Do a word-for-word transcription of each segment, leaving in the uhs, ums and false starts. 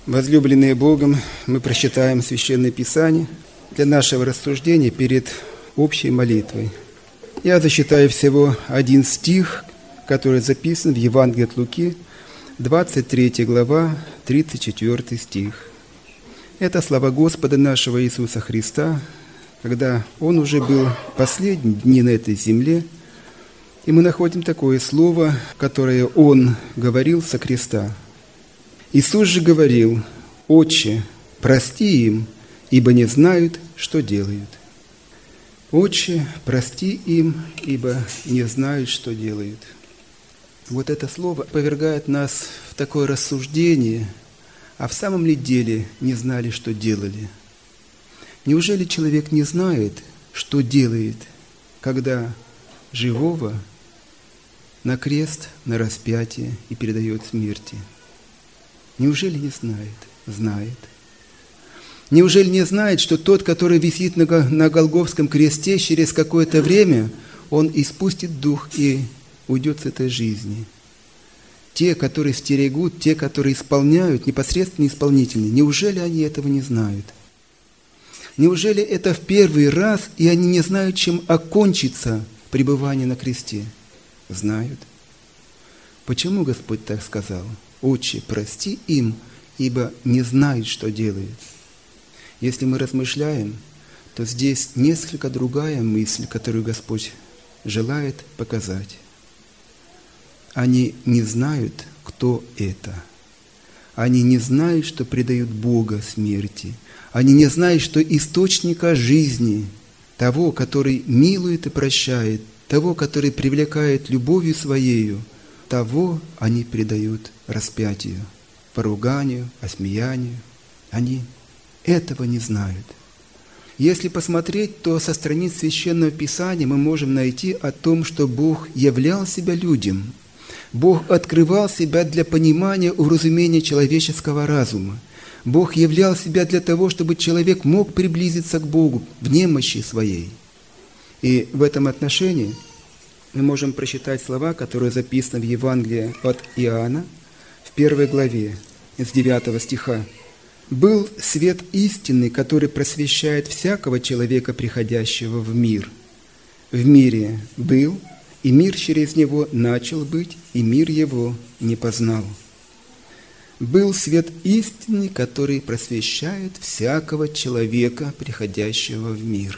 Возлюбленные Богом, мы прочитаем Священное Писание для нашего рассуждения перед общей молитвой. Я зачитаю всего один стих, который записан в Евангелии от Луки, двадцать третья глава, тридцать четвёртый стих. Это слова Господа нашего Иисуса Христа, когда Он уже был последние дни на этой земле, и мы находим такое слово, которое Он говорил со креста. Иисус же говорил: «Отче, прости им, ибо не знают, что делают». «Отче, прости им, ибо не знают, что делают». Вот это слово повергает нас в такое рассуждение, а в самом ли деле не знали, что делали? Неужели человек не знает, что делает, когда живого на крест, на распятие и передает смерти? Неужели не знает? Знает. Неужели не знает, что тот, который висит на Голгофском кресте, через какое-то время он испустит дух и уйдет с этой жизни? Те, которые стерегут, те, которые исполняют, непосредственно исполнительные, неужели они этого не знают? Неужели это в первый раз, и они не знают, чем окончится пребывание на кресте? Знают. Почему Господь так сказал? «Отче, прости им, ибо не знают, что делают». Если мы размышляем, то здесь несколько другая мысль, которую Господь желает показать. Они не знают, кто это. Они не знают, что предают Бога смерти. Они не знают, что источника жизни, того, который милует и прощает, того, который привлекает любовью Своею, того они предают распятию, поруганию, осмеянию. Они этого не знают. Если посмотреть, то со страниц Священного Писания мы можем найти о том, что Бог являл себя людям. Бог открывал себя для понимания, уразумения человеческого разума. Бог являл себя для того, чтобы человек мог приблизиться к Богу в немощи своей. И в этом отношении мы можем прочитать слова, которые записаны в Евангелии от Иоанна, в первой главе, с девятого стиха. «Был свет истинный, который просвещает всякого человека, приходящего в мир. В мире был, и мир через него начал быть, и мир его не познал. Был свет истинный, который просвещает всякого человека, приходящего в мир».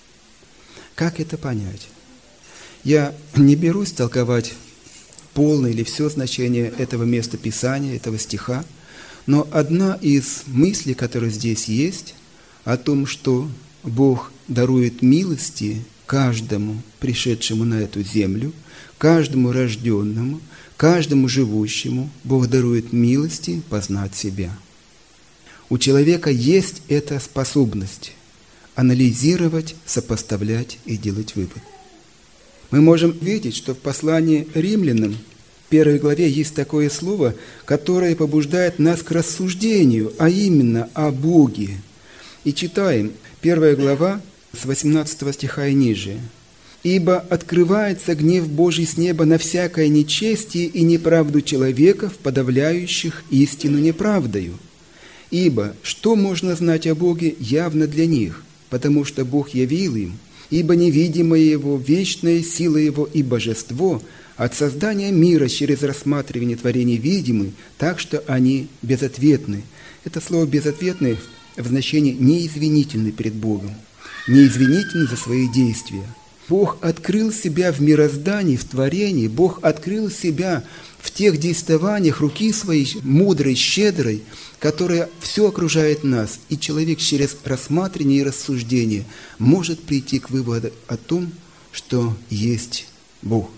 Как это понять? Я не берусь толковать полное или все значение этого места Писания, этого стиха, но одна из мыслей, которая здесь есть, о том, что Бог дарует милости каждому пришедшему на эту землю, каждому рожденному, каждому живущему, Бог дарует милости познать себя. У человека есть эта способность анализировать, сопоставлять и делать вывод. Мы можем видеть, что в послании Римлянам, в первой главе, есть такое слово, которое побуждает нас к рассуждению, а именно о Боге. И читаем, первая глава, с восемнадцатого стиха и ниже. «Ибо открывается гнев Божий с неба на всякое нечестие и неправду человеков, подавляющих истину неправдою. Ибо что можно знать о Боге явно для них, потому что Бог явил им, ибо невидимое Его, вечная сила Его и божество от создания мира через рассматривание творений видимы, так что они безответны». Это слово «безответны» в значении неизвинительны перед Богом, неизвинительны за свои действия. Бог открыл себя в мироздании, в творении, Бог открыл себя в тех действованиях руки Своей, мудрой, щедрой, которая все окружает нас, и человек через рассматривание и рассуждение может прийти к выводу о том, что есть Бог.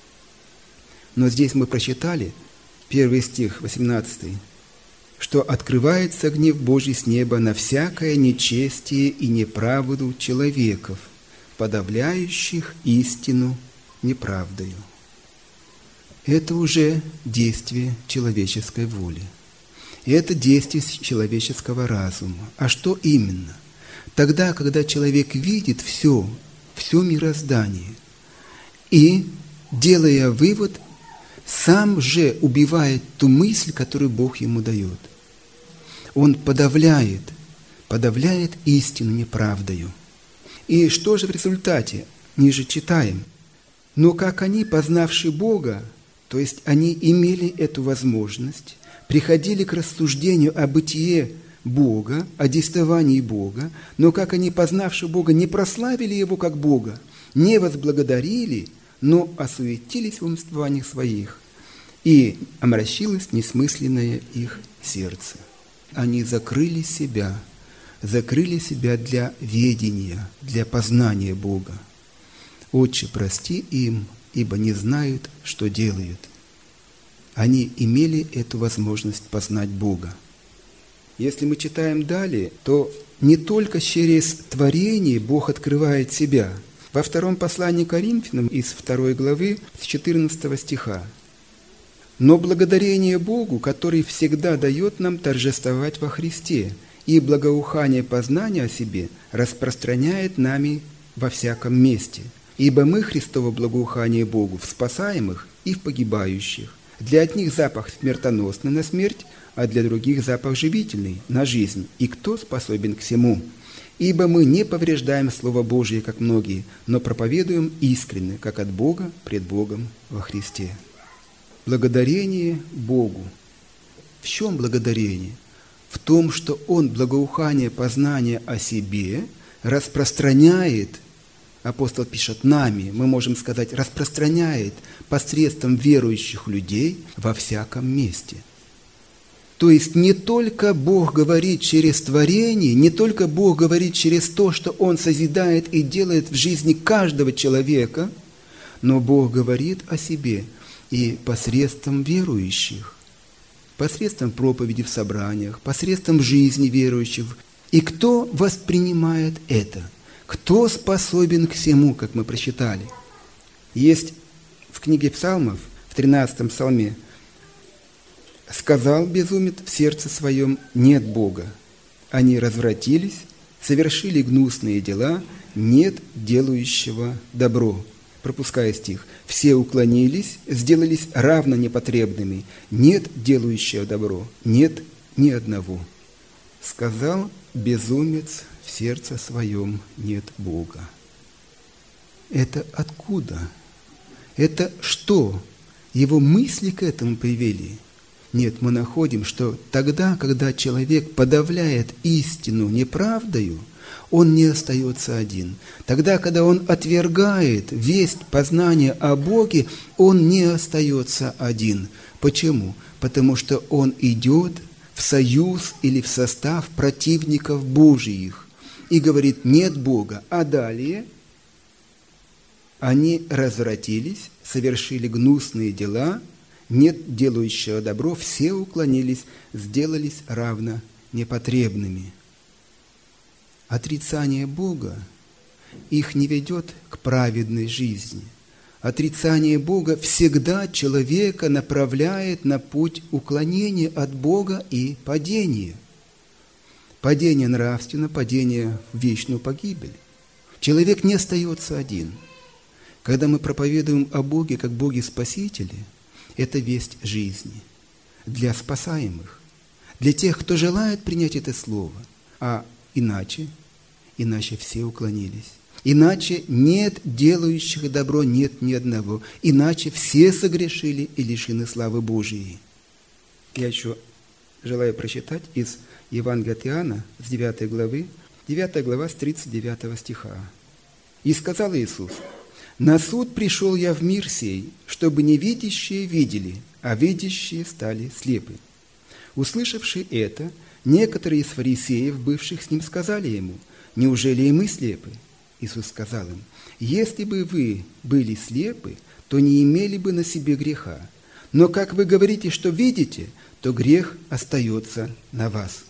Но здесь мы прочитали первый стих, восемнадцатый, что открывается гнев Божий с неба на всякое нечестие и неправду человеков, подавляющих истину неправдою. Это уже действие человеческой воли. И это действие человеческого разума. А что именно? Тогда, когда человек видит все, все мироздание, и, делая вывод, сам же убивает ту мысль, которую Бог ему дает. он подавляет, подавляет истину неправдою. И что же в результате? Ниже читаем. Но как они, познавши Бога, то есть они имели эту возможность, приходили к рассуждению о бытие Бога, о действовании Бога, но как они, познавши Бога, не прославили Его как Бога, не возблагодарили, но осуетились в умствованиях своих, и омрачилось несмысленное их сердце. Они закрыли себя, закрыли себя для ведения, для познания Бога. Отче, прости им, ибо не знают, что делают. Они имели эту возможность познать Бога. Если мы читаем далее, то не только через творение Бог открывает себя. Во втором послании к Коринфянам из второй главы с четырнадцатого стиха. «Но благодарение Богу, который всегда дает нам торжествовать во Христе, и благоухание познания о себе распространяет нами во всяком месте. Ибо мы Христово благоухание Богу в спасаемых и в погибающих. Для одних запах смертоносный на смерть, а для других запах живительный на жизнь. И кто способен к всему? Ибо мы не повреждаем Слово Божие, как многие, но проповедуем искренне, как от Бога, пред Богом во Христе». Благодарение Богу. В чем благодарение? В том, что Он благоухание познания о себе распространяет, апостол пишет, нами, мы можем сказать, распространяет посредством верующих людей во всяком месте. То есть не только Бог говорит через творение, не только Бог говорит через то, что Он созидает и делает в жизни каждого человека, но Бог говорит о себе и посредством верующих, посредством проповеди в собраниях, посредством жизни верующих. И кто воспринимает это? Кто способен к всему, как мы прочитали? Есть в книге Псалмов, в тринадцатом псалме, «Сказал безумец в сердце своем, нет Бога. Они развратились, совершили гнусные дела, нет делающего добро». Пропуская стих. «Все уклонились, сделались равно непотребными, нет делающего добро, нет ни одного. Сказал безумец в сердце своем, нет Бога». Это откуда? Это что? Его мысли к этому привели? Нет, мы находим, что тогда, когда человек подавляет истину неправдою, он не остается один. Тогда, когда он отвергает весть познания о Боге, он не остается один. Почему? Потому что он идет в союз или в состав противников Божиих и говорит, нет Бога. А далее они развратились, совершили гнусные дела, нет делающего добро, все уклонились, сделались равно непотребными. Отрицание Бога их не ведет к праведной жизни. Отрицание Бога всегда человека направляет на путь уклонения от Бога и падения. Падение нравственно, падение в вечную погибель. Человек не остается один. Когда мы проповедуем о Боге как Боге-Спасителе, это весть жизни для спасаемых, для тех, кто желает принять это слово, а иначе, иначе все уклонились. Иначе нет делающих добро, нет ни одного. Иначе все согрешили и лишены славы Божией. Я еще желаю прочитать из Евангелия от Иоанна с девятой главы, девятая глава с тридцать девятого стиха. «И сказал Иисус, на суд пришел я в мир сей, чтобы невидящие видели, а видящие стали слепы. Услышавши это, некоторые из фарисеев, бывших с ним, сказали ему, неужели и мы слепы? Иисус сказал им, если бы вы были слепы, то не имели бы на себе греха. Но как вы говорите, что видите, то грех остается на вас.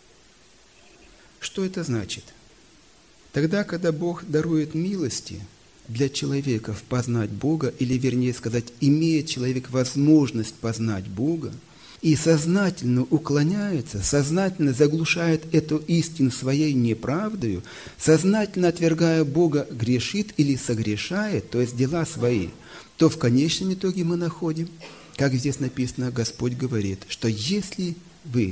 Что это значит? Тогда, когда Бог дарует милости для человека познать Бога, или, вернее сказать, имеет человек возможность познать Бога, и сознательно уклоняется, сознательно заглушает эту истину своей неправдою, сознательно отвергая Бога, грешит или согрешает, то есть дела свои, то в конечном итоге мы находим, как здесь написано, Господь говорит, что если вы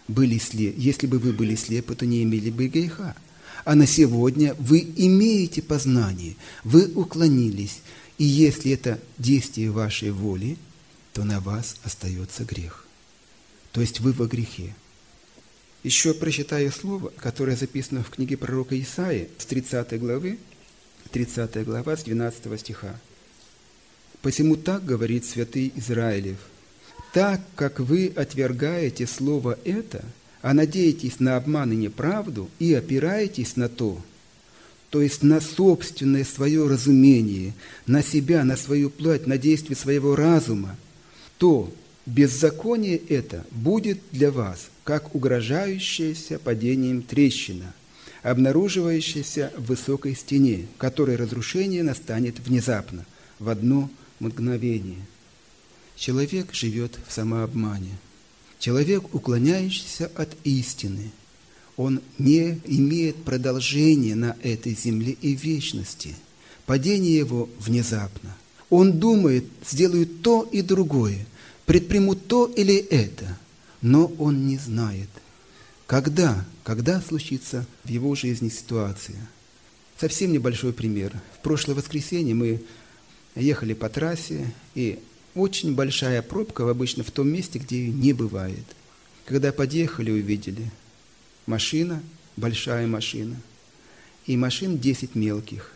были слепы, если бы вы были слепы, то не имели бы греха. А на сегодня вы имеете познание, вы уклонились, и если это действие вашей воли, то на вас остается грех. То есть вы во грехе. Еще прочитаю слово, которое записано в книге пророка Исаии с тридцатой главы, тридцатая глава, с двенадцатого стиха. «Посему так говорит святый Израилев: так как вы отвергаете слово это, а надеетесь на обман и неправду, и опираетесь на то, то есть на собственное свое разумение, на себя, на свою плоть, на действие своего разума, то беззаконие это будет для вас, как угрожающаяся падением трещина, обнаруживающаяся в высокой стене, которой разрушение настанет внезапно, в одно мгновение». Человек живет в самообмане. Человек, уклоняющийся от истины, он не имеет продолжения на этой земле и вечности. Падение его внезапно. Он думает, сделают то и другое, предпримут то или это, но он не знает, когда, когда случится в его жизни ситуация. Совсем небольшой пример. В прошлое воскресенье мы ехали по трассе, и очень большая пробка обычно в том месте, где ее не бывает. Когда подъехали, увидели машина, большая машина, и машин десять мелких.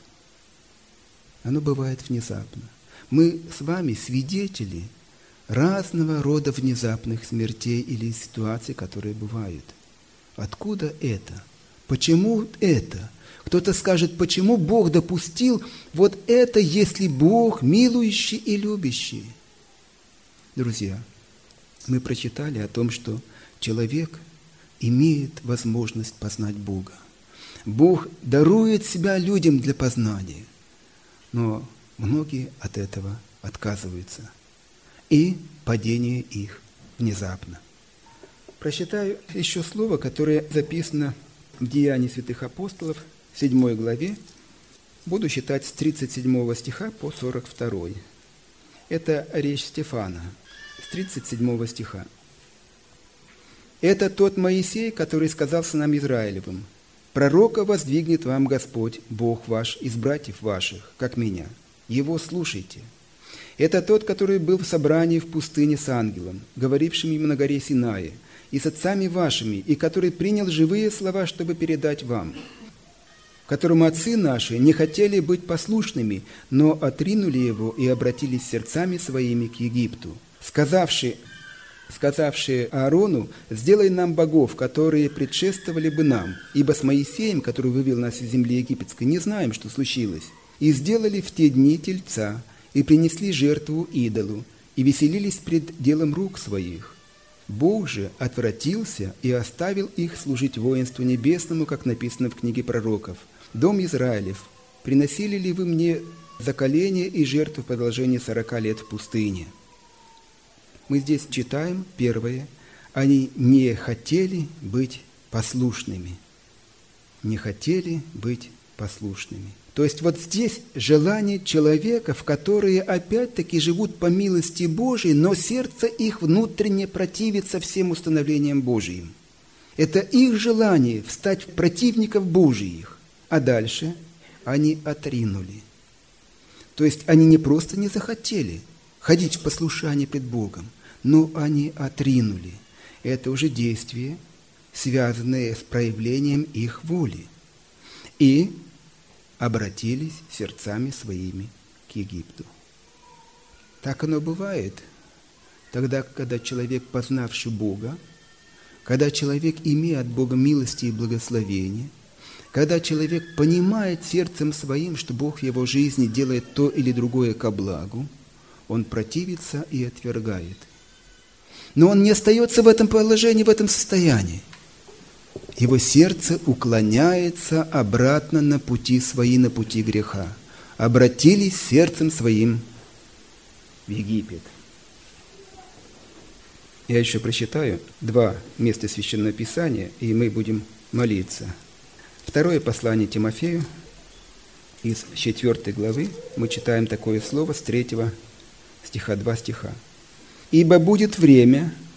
Оно бывает внезапно. Мы с вами свидетели разного рода внезапных смертей или ситуаций, которые бывают. Откуда это? Почему это? Кто-то скажет, почему Бог допустил вот это, если Бог милующий и любящий? Друзья, мы прочитали о том, что человек имеет возможность познать Бога. Бог дарует себя людям для познания, но многие от этого отказываются. И падение их внезапно. Прочитаю еще слово, которое записано в Деянии святых апостолов, в седьмой главе. Буду читать с тридцать седьмого стиха по сорок второй. Это речь Стефана, с тридцать седьмого стиха. «Это тот Моисей, который сказал сынам Израилевым: пророка воздвигнет вам Господь, Бог ваш, из братьев ваших, как меня. Его слушайте. Это тот, который был в собрании в пустыне с ангелом, говорившим ему на горе Синае, и с отцами вашими, и который принял живые слова, чтобы передать вам, которому отцы наши не хотели быть послушными, но отринули его и обратились сердцами своими к Египту, сказавши, сказавши Аарону: сделай нам богов, которые предшествовали бы нам, ибо с Моисеем, который вывел нас из земли египетской, не знаем, что случилось. И сделали в те дни тельца, и принесли жертву идолу, и веселились пред делом рук своих. Бог же отвратился и оставил их служить воинству небесному, как написано в книге пророков: «Дом Израилев, приносили ли вы мне заколение и жертву в продолжении сорока лет в пустыне?» Мы здесь читаем первое. Они не хотели быть послушными. Не хотели быть послушными. То есть вот здесь желание человека, в которые опять-таки живут по милости Божией, но сердце их внутренне противится всем установлениям Божиим. Это их желание встать в противников Божиих. А дальше они отринули. То есть они не просто не захотели ходить в послушание пред Богом, но они отринули. Это уже действие, связанное с проявлением их воли. И обратились сердцами своими к Египту. Так оно бывает тогда, когда человек, познавший Бога, когда человек имеет от Бога милости и благословения, когда человек понимает сердцем своим, что Бог в его жизни делает то или другое ко благу, он противится и отвергает. Но он не остается в этом положении, в этом состоянии. Его сердце уклоняется обратно на пути свои, на пути греха. Обратились сердцем своим в Египет. Я еще прочитаю два места Священного Писания, и мы будем молиться. Второе послание Тимофею, из четвёртой главы, мы читаем такое слово с третьего стиха, два стиха. «Ибо будет время,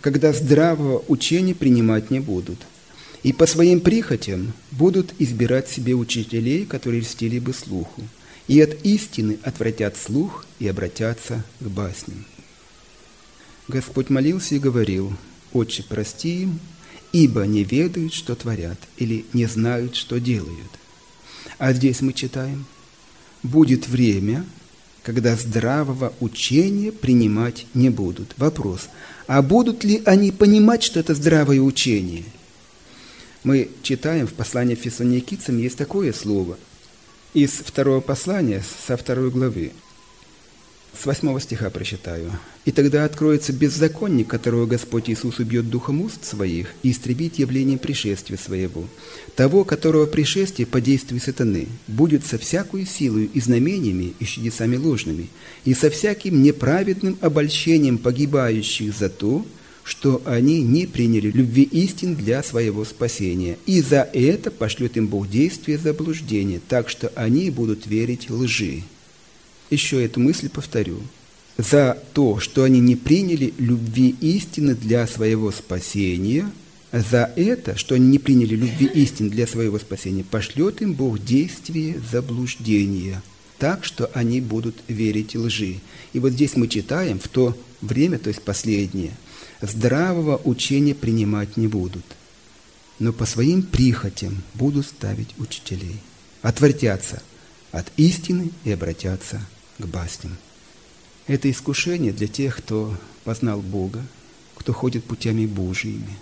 когда здравого учения принимать не будут, и по своим прихотям будут избирать себе учителей, которые льстили бы слуху, и от истины отвратят слух и обратятся к басням. Господь молился и говорил: «Отче, прости им, ибо не ведают, что творят, или не знают, что делают». А здесь мы читаем: «Будет время, когда здравого учения принимать не будут». Вопрос: а будут ли они понимать, что это здравое учение? Мы читаем в послании Фессалоникийцам, есть такое слово. Из второго послания, со второй главы, с восьмого стиха прочитаю. «И тогда откроется беззаконник, которого Господь Иисус убьет духом уст своих и истребит явлением пришествия своего, того, которого пришествие по действию сатаны будет со всякою силою и знамениями и чудесами ложными, и со всяким неправедным обольщением погибающих за то, что они не приняли любви истин для своего спасения, и за это пошлет им Бог действие заблуждения, так что они будут верить лжи». Еще эту мысль повторю. За то, что они не приняли любви истины для своего спасения, за это, что они не приняли любви истины для своего спасения, пошлет им Бог действие заблуждения, так что они будут верить лжи. И вот здесь мы читаем: в то время, то есть последнее, здравого учения принимать не будут, но по своим прихотям будут ставить учителей, отвратятся от истины и обратятся к басням. Это искушение для тех, кто познал Бога, кто ходит путями Божьими.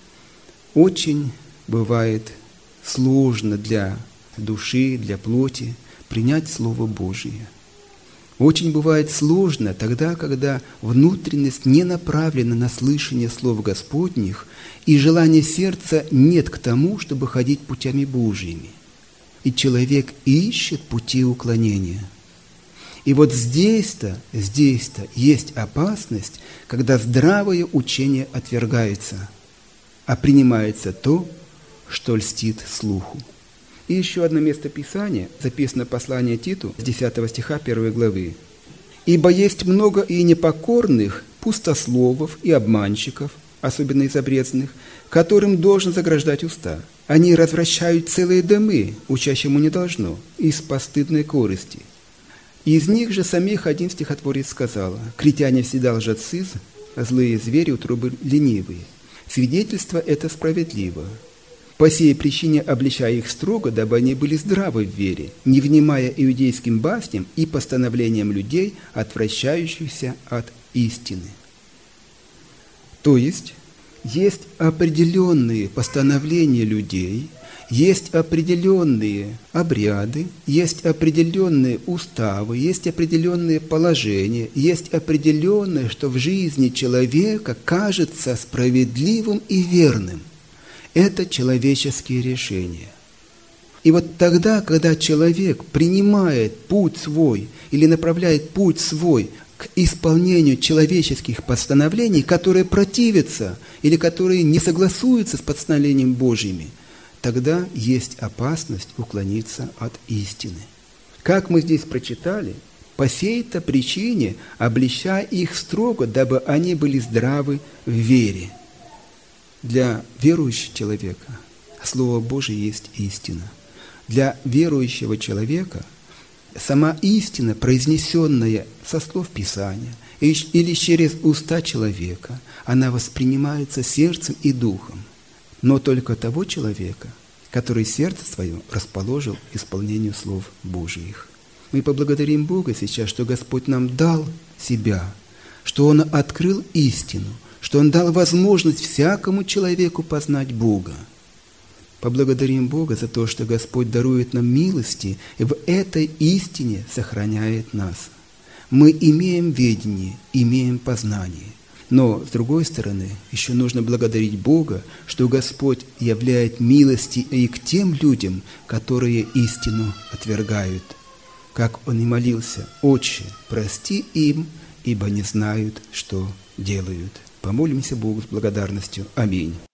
Очень бывает сложно для души, для плоти принять Слово Божие. Очень бывает сложно тогда, когда внутренность не направлена на слышание слов Господних, и желания сердца нет к тому, чтобы ходить путями Божьими. И человек ищет пути уклонения. И вот здесь-то, здесь-то есть опасность, когда здравое учение отвергается, а принимается то, что льстит слуху. И еще одно место Писания, записано послание Титу, с десятого стиха первой главы. «Ибо есть много и непокорных, пустословов и обманщиков, особенно из обрезанных, которым должен заграждать уста. Они развращают целые домы, учащему не должно, из постыдной корысти. Из них же самих один стихотворец сказал: критяне всегда лжецы, злые звери, утробы ленивые. Свидетельство это справедливо. По сей причине обличая их строго, дабы они были здравы в вере, не внимая иудейским басням и постановлениям людей, отвращающихся от истины». То есть, есть определенные постановления людей, есть определенные обряды, есть определенные уставы, есть определенные положения, есть определенное, что в жизни человека кажется справедливым и верным. Это человеческие решения. И вот тогда, когда человек принимает путь свой или направляет путь свой к исполнению человеческих постановлений, которые противятся или которые не согласуются с постановлениями Божьими, тогда есть опасность уклониться от истины. Как мы здесь прочитали, по сей-то причине обличай их строго, дабы они были здравы в вере. Для верующего человека Слово Божие есть истина. Для верующего человека сама истина, произнесенная со слов Писания или через уста человека, она воспринимается сердцем и духом, но только того человека, который сердце свое расположил к исполнению слов Божиих. Мы поблагодарим Бога сейчас, что Господь нам дал себя, что Он открыл истину, что Он дал возможность всякому человеку познать Бога. Поблагодарим Бога за то, что Господь дарует нам милости и в этой истине сохраняет нас. Мы имеем ведение, имеем познание. Но, с другой стороны, еще нужно благодарить Бога, что Господь являет милости и к тем людям, которые истину отвергают. Как Он и молился: «Отче, прости им, ибо не знают, что делают». Помолимся Богу с благодарностью. Аминь.